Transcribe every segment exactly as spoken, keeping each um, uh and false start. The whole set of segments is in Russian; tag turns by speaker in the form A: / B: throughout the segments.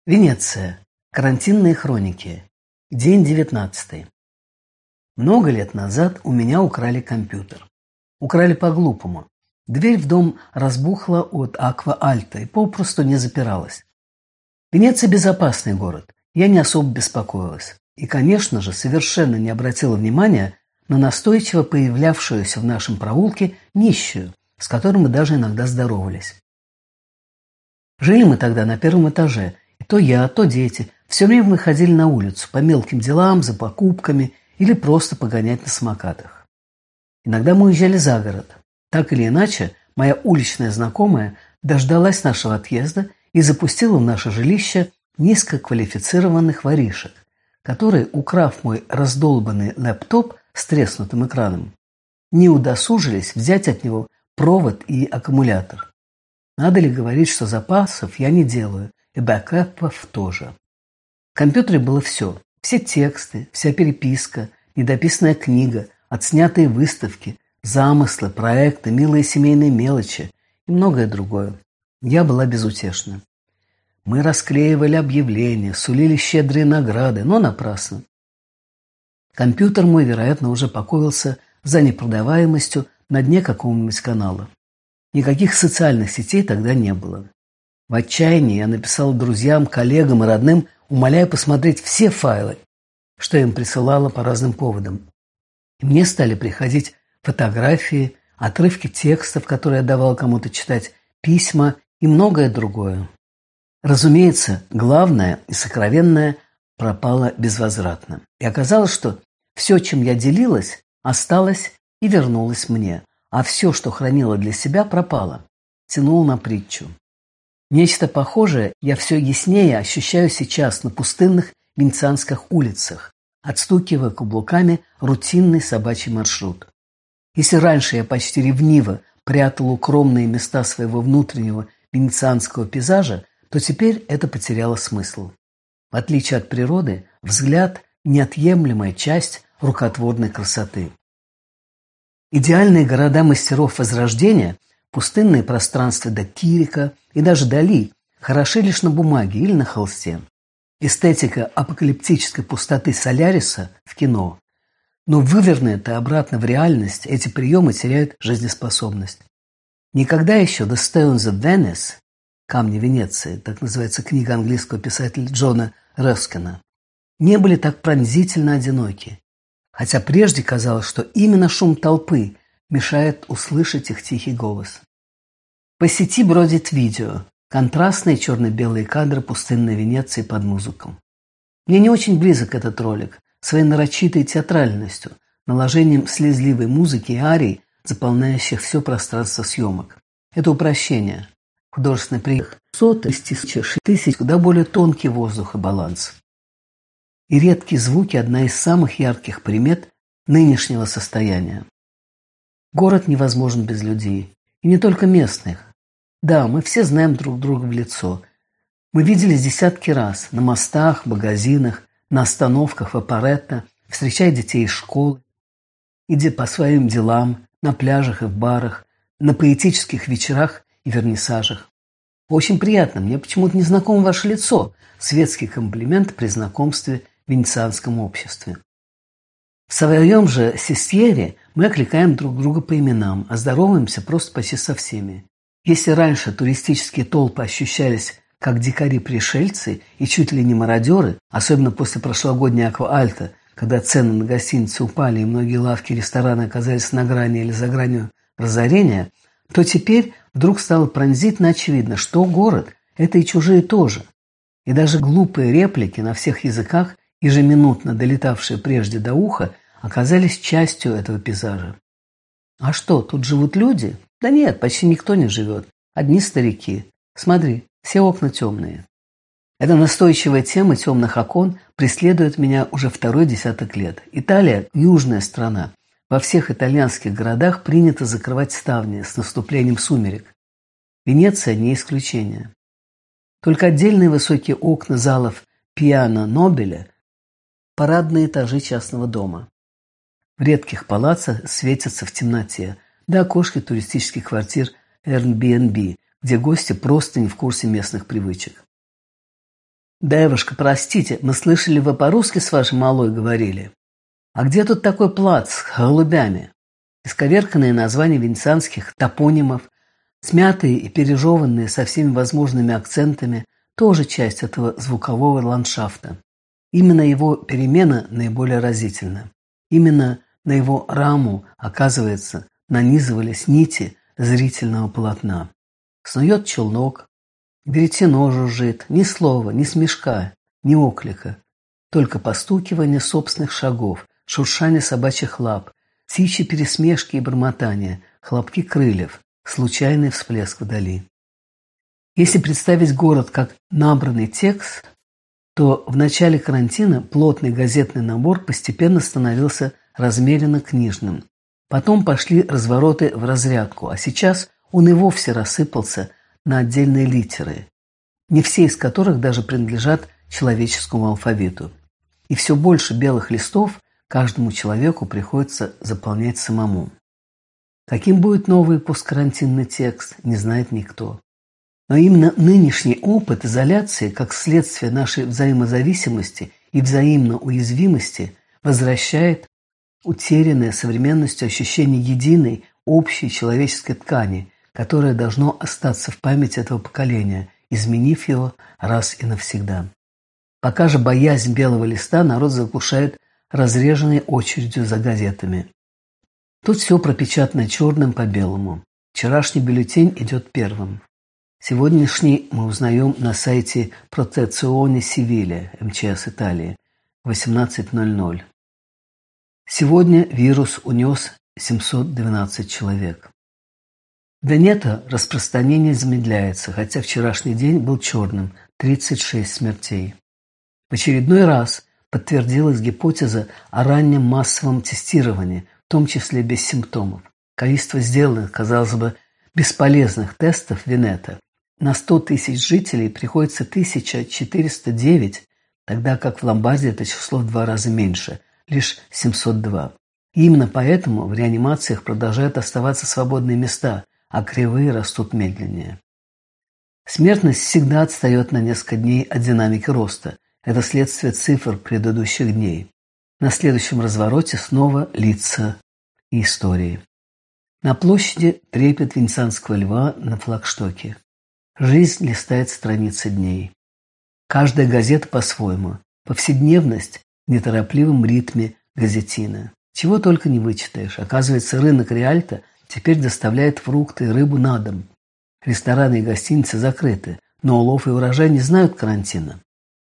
A: Венеция. Карантинные хроники. День девятнадцатый. Много лет назад у меня украли компьютер. Украли по-глупому. Дверь в дом разбухла от аква-альта и попросту не запиралась. Венеция – безопасный город. Я не особо беспокоилась. И, конечно же, совершенно не обратила внимания на настойчиво появлявшуюся в нашем проулке нищую, с которой мы даже иногда здоровались. Жили мы тогда на первом этаже. И то я, то дети все время выходили на улицу по мелким делам, за покупками или просто погонять на самокатах. Иногда мы уезжали за город. Так или иначе, моя уличная знакомая дождалась нашего отъезда и запустила в наше жилище низкоквалифицированных воришек, которые, украв мой раздолбанный лэптоп с треснутым экраном, не удосужились взять от него провод и аккумулятор. Надо ли говорить, что запасов я не делаю, и бэкэпов тоже. В компьютере было все. Все тексты, вся переписка, недописанная книга, отснятые выставки, замыслы, проекты, милые семейные мелочи и многое другое. Я была безутешна. Мы расклеивали объявления, сулили щедрые награды, но напрасно. Компьютер мой, вероятно, уже покоился за непродаваемостью на дне какого-нибудь канала. Никаких социальных сетей тогда не было. В отчаянии я написал друзьям, коллегам и родным, умоляя посмотреть все файлы, что им присылала по разным поводам. И мне стали приходить фотографии, отрывки текстов, которые я давал кому-то читать, письма и многое другое. Разумеется, главное и сокровенное пропало безвозвратно. И оказалось, что все, чем я делилась, осталось и вернулось мне, а все, что хранила для себя, пропало. Тянуло на притчу. Нечто похожее я все яснее ощущаю сейчас на пустынных венецианских улицах, отстукивая каблуками рутинный собачий маршрут. Если раньше я почти ревниво прятал укромные места своего внутреннего венецианского пейзажа, то теперь это потеряло смысл. В отличие от природы, взгляд – неотъемлемая часть рукотворной красоты. Идеальные города мастеров Возрождения, пустынные пространства до Кирика и даже Дали хороши лишь на бумаге или на холсте. Эстетика апокалиптической пустоты Соляриса в кино. Но вывернутые обратно в реальность, эти приемы теряют жизнеспособность. Никогда еще «The Stones of Venice» «Камни Венеции», так называется книга английского писателя Джона Рескина, не были так пронзительно одиноки. Хотя прежде казалось, что именно шум толпы мешает услышать их тихий голос. По сети бродит видео, контрастные черно-белые кадры пустынной Венеции под музыку. Мне не очень близок этот ролик, своей нарочитой театральностью, наложением слезливой музыки и арий, заполняющих все пространство съемок. Это упрощение. Художественный прием соты, тысячи, тысяч, куда более тонкий воздух и баланс. И редкие звуки – одна из самых ярких примет нынешнего состояния. Город невозможен без людей. И не только местных. Да, мы все знаем друг друга в лицо. Мы виделись десятки раз на мостах, магазинах, на остановках в Апаретто, встречая детей из школы, идя по своим делам, на пляжах и в барах, на поэтических вечерах и вернисажах. Очень приятно, мне почему-то не знакомо ваше лицо. Светский комплимент при знакомстве в венецианском обществе. В своем же сестьере мы окликаем друг друга по именам, а здороваемся просто почти со всеми. Если раньше туристические толпы ощущались как дикари-пришельцы и чуть ли не мародеры, особенно после прошлогодней аква-альта, когда цены на гостиницы упали и многие лавки и рестораны оказались на грани или за гранью разорения, то теперь вдруг стало пронзительно очевидно, что город – это и чужие тоже. И даже глупые реплики на всех языках, ежеминутно долетавшие прежде до уха, оказались частью этого пейзажа. А что, тут живут люди? Да нет, почти никто не живет. Одни старики. Смотри, все окна темные. Эта настойчивая тема темных окон преследует меня уже второй десяток лет. Италия – южная страна. Во всех итальянских городах принято закрывать ставни с наступлением сумерек. Венеция – не исключение. Только отдельные высокие окна залов Пиано Нобеля – парадные этажи частного дома. В редких палаццах светятся в темноте, да окошки туристических квартир Airbnb, где гости просто не в курсе местных привычек. «Девушка, простите, мы слышали, вы по-русски с вашей малой говорили? А где тут такой плац с голубями?» Исковерканные названия венецианских топонимов, смятые и пережеванные со всеми возможными акцентами, тоже часть этого звукового ландшафта. Именно его перемена наиболее разительна. Именно на его раму, оказывается, нанизывались нити зрительного полотна. Снует челнок, веретено жужжит, ни слова, ни смешка, ни оклика, только постукивание собственных шагов, шуршание собачьих лап, птичьи пересмешки и бормотания, хлопки крыльев, случайный всплеск вдали. Если представить город как набранный текст, то в начале карантина плотный газетный набор постепенно становился размеренно книжным. Потом пошли развороты в разрядку, а сейчас он и вовсе рассыпался на отдельные литеры, не все из которых даже принадлежат человеческому алфавиту. И все больше белых листов каждому человеку приходится заполнять самому. Каким будет новый посткарантинный текст, не знает никто. Но именно нынешний опыт изоляции, как следствие нашей взаимозависимости и взаимной уязвимости, возвращает утерянное современностью ощущение единой, общей человеческой ткани, которое должно остаться в памяти этого поколения, изменив его раз и навсегда. Пока же боязнь белого листа народ заглушает разреженной очередью за газетами. Тут все пропечатано черным по белому. Вчерашний бюллетень идет первым. Сегодняшний мы узнаем на сайте Протеционе Сивиле, эм че эс Италии, восемнадцать ноль ноль. Сегодня вирус унес семьсот двенадцать человек. В Венето распространение замедляется, хотя вчерашний день был черным – тридцать шесть смертей. В очередной раз подтвердилась гипотеза о раннем массовом тестировании, в том числе без симптомов. Количество сделанных, казалось бы, бесполезных тестов в Венето на сто тысяч жителей приходится тысяча четыреста девять, тогда как в Ломбардии это число в два раза меньше – лишь семьсот два. И именно поэтому в реанимациях продолжают оставаться свободные места, а кривые растут медленнее. Смертность всегда отстает на несколько дней от динамики роста. Это следствие цифр предыдущих дней. На следующем развороте снова лица и истории. На площади трепет венецианского льва на флагштоке. Жизнь листает страницы дней. Каждая газета по-своему. Повседневность в неторопливом ритме газетина. Чего только не вычитаешь. Оказывается, рынок Риальто теперь доставляет фрукты и рыбу на дом. Рестораны и гостиницы закрыты, но улов и урожай не знают карантина.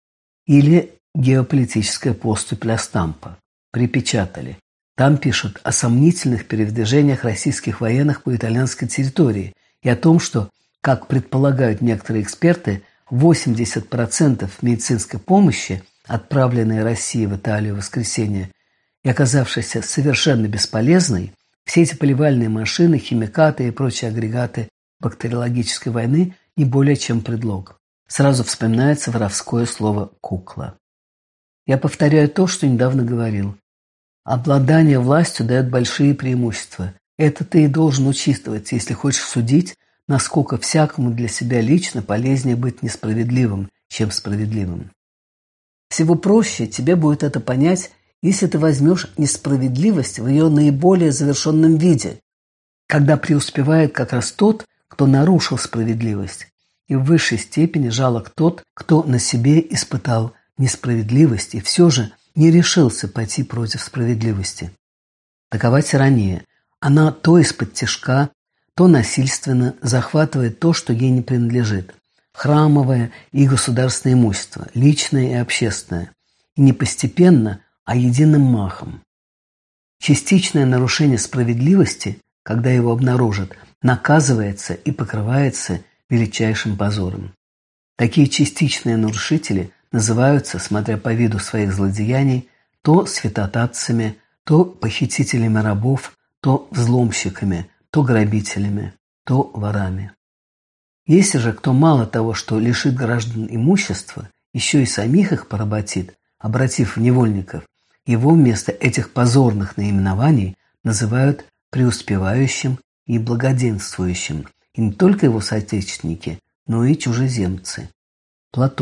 A: Или геополитическая поступь Ля Стампа. Припечатали. Там пишут о сомнительных передвижениях российских военных по итальянской территории и о том, что, как предполагают некоторые эксперты, восемьдесят процентов медицинской помощи, отправленной Россией в Италию в воскресенье, и оказавшейся совершенно бесполезной, все эти поливальные машины, химикаты и прочие агрегаты бактериологической войны не более чем предлог. Сразу вспоминается воровское слово «кукла». Я повторяю то, что недавно говорил. Обладание властью дает большие преимущества. Это ты и должен учитывать, если хочешь судить, насколько всякому для себя лично полезнее быть несправедливым, чем справедливым. Всего проще тебе будет это понять, если ты возьмешь несправедливость в ее наиболее завершенном виде, когда преуспевает как раз тот, кто нарушил справедливость, и в высшей степени жалок тот, кто на себе испытал несправедливость и все же не решился пойти против справедливости. Такова тирания. Она то из-под тишка, то насильственно захватывает то, что ей не принадлежит. Храмовое и государственное имущество, личное и общественное. И не постепенно, а единым махом. Частичное нарушение справедливости, когда его обнаружат, наказывается и покрывается величайшим позором. Такие частичные нарушители называются, смотря по виду своих злодеяний, то святотатцами, то похитителями рабов, то взломщиками, то грабителями, то ворами. Если же кто мало того, что лишит граждан имущества, еще и самих их поработит, обратив в невольников, его вместо этих позорных наименований называют преуспевающим и благоденствующим, и не только его соотечественники, но и чужеземцы. Платон.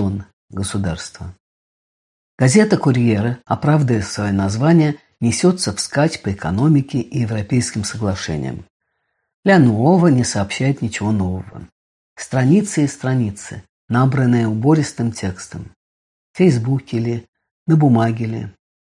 A: государства. Газета «Курьера», оправдывая свое название, несется вскачь по экономике и европейским соглашениям. Ля Нуова не сообщает ничего нового. Страницы и страницы, набранные убористым текстом. В Фейсбуке ли, на бумаге ли.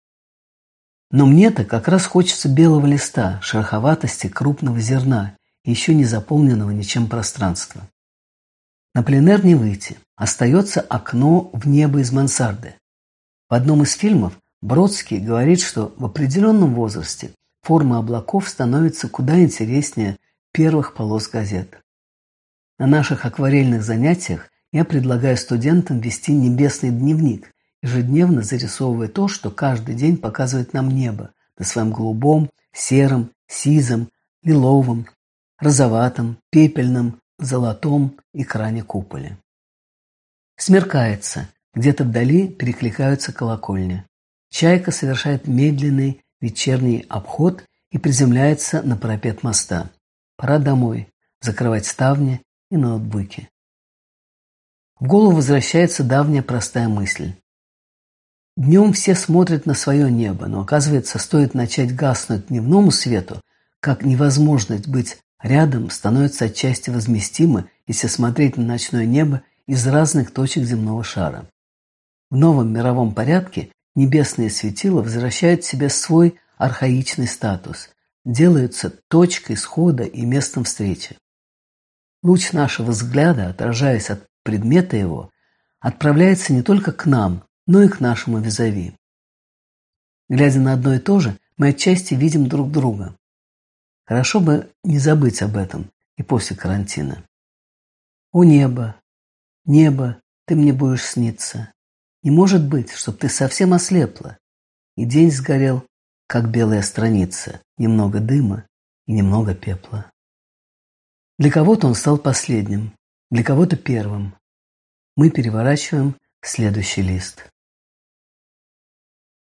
A: Но мне-то как раз хочется белого листа, шероховатости крупного зерна и еще не заполненного ничем пространства. На пленэр не выйти. Остается окно в небо из мансарды. В одном из фильмов Бродский говорит, что в определенном возрасте форма облаков становится куда интереснее первых полос газет. На наших акварельных занятиях я предлагаю студентам вести небесный дневник, ежедневно зарисовывая то, что каждый день показывает нам небо на своем голубом, сером, сизом, лиловом, розоватом, пепельном, золотом экране куполе. Смеркается, где-то вдали перекликаются колокольни. Чайка совершает медленный вечерний обход и приземляется на парапет моста. Пора домой, закрывать ставни и ноутбуки. В голову возвращается давняя простая мысль. Днем все смотрят на свое небо, но, оказывается, стоит начать гаснуть дневному свету, как невозможность быть рядом становится отчасти возместима, если смотреть на ночное небо из разных точек земного шара. В новом мировом порядке небесные светила возвращают себе свой архаичный статус, делаются точкой схода и местом встречи. Луч нашего взгляда, отражаясь от предмета его, отправляется не только к нам, но и к нашему визави. Глядя на одно и то же, мы отчасти видим друг друга. Хорошо бы не забыть об этом и после карантина. О небо, небо, ты мне будешь сниться. Не может быть, чтоб ты совсем ослепла. И день сгорел, как белая страница, немного дыма и немного пепла. Для кого-то он стал последним, для кого-то первым. Мы переворачиваем следующий лист.